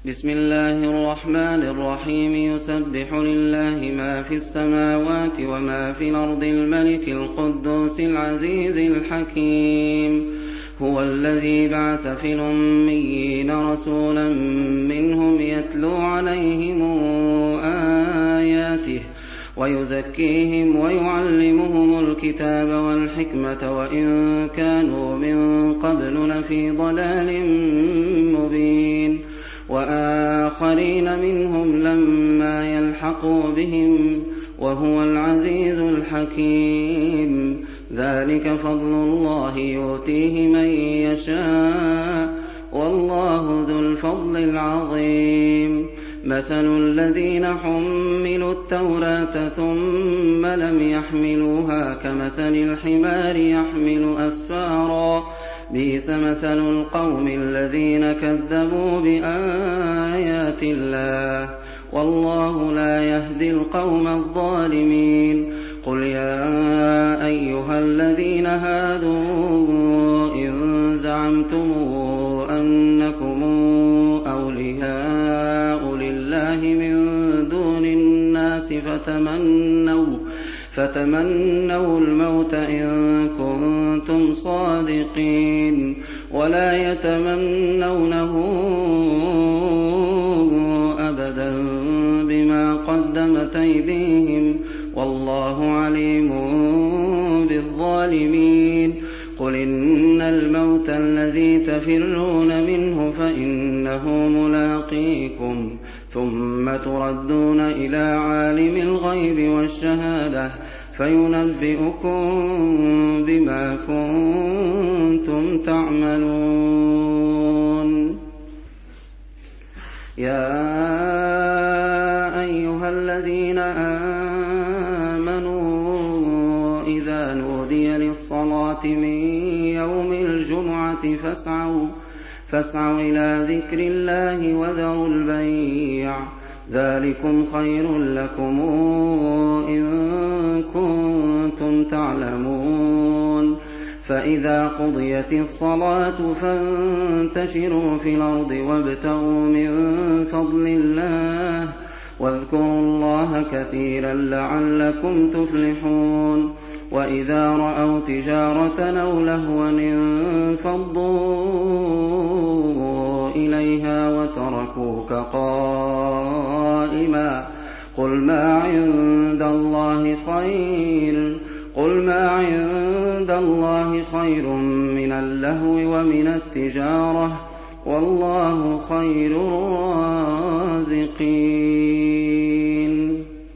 بسم الله الرحمن الرحيم يسبح لله ما في السماوات وما في الأرض الملك القدوس العزيز الحكيم هو الذي بعث في الأميين رسولا منهم يتلو عليهم آياته ويزكيهم ويعلمهم الكتاب والحكمة وإن كانوا من قبل لفي ضلال مبين وآخرين منهم لما يلحقوا بهم وهو العزيز الحكيم ذلك فضل الله يؤتيه من يشاء والله ذو الفضل العظيم مثل الذين حملوا التوراة ثم لم يحملوها كمثل الحمار يحمل أسفارا بئس مثل القوم الذين كذبوا بآيات الله والله لا يهدي القوم الظالمين قل يا أيها الذين هادوا إن زعمتم أنكم أولياء لله من دون الناس فتمنوا الموت إن كنتم صادقين ولا يتمنونه أبدا بما قدمت أيديهم والله عليم بالظالمين قل إن الموت الذي تفرون منه فإنه ملاقيكم ثم تردون إلى عالم الغيب والشهادة فينبئكم بما كنتم تعملون يا أيها الذين آمنوا إذا نودي للصلاة من يوم الجمعة فاسعوا إلى ذكر الله وذروا البيع ذلكم خير لكم إن كنتم تعلمون فإذا قضيت الصلاة فانتشروا في الأرض وابتغوا من فضل الله واذكروا الله كثيرا لعلكم تفلحون وإذا رأوا تجارة أو لهوا انفضوا إليها وتركوك قائما قل ما عند الله خير من اللهو ومن التجارة والله خير الرازقين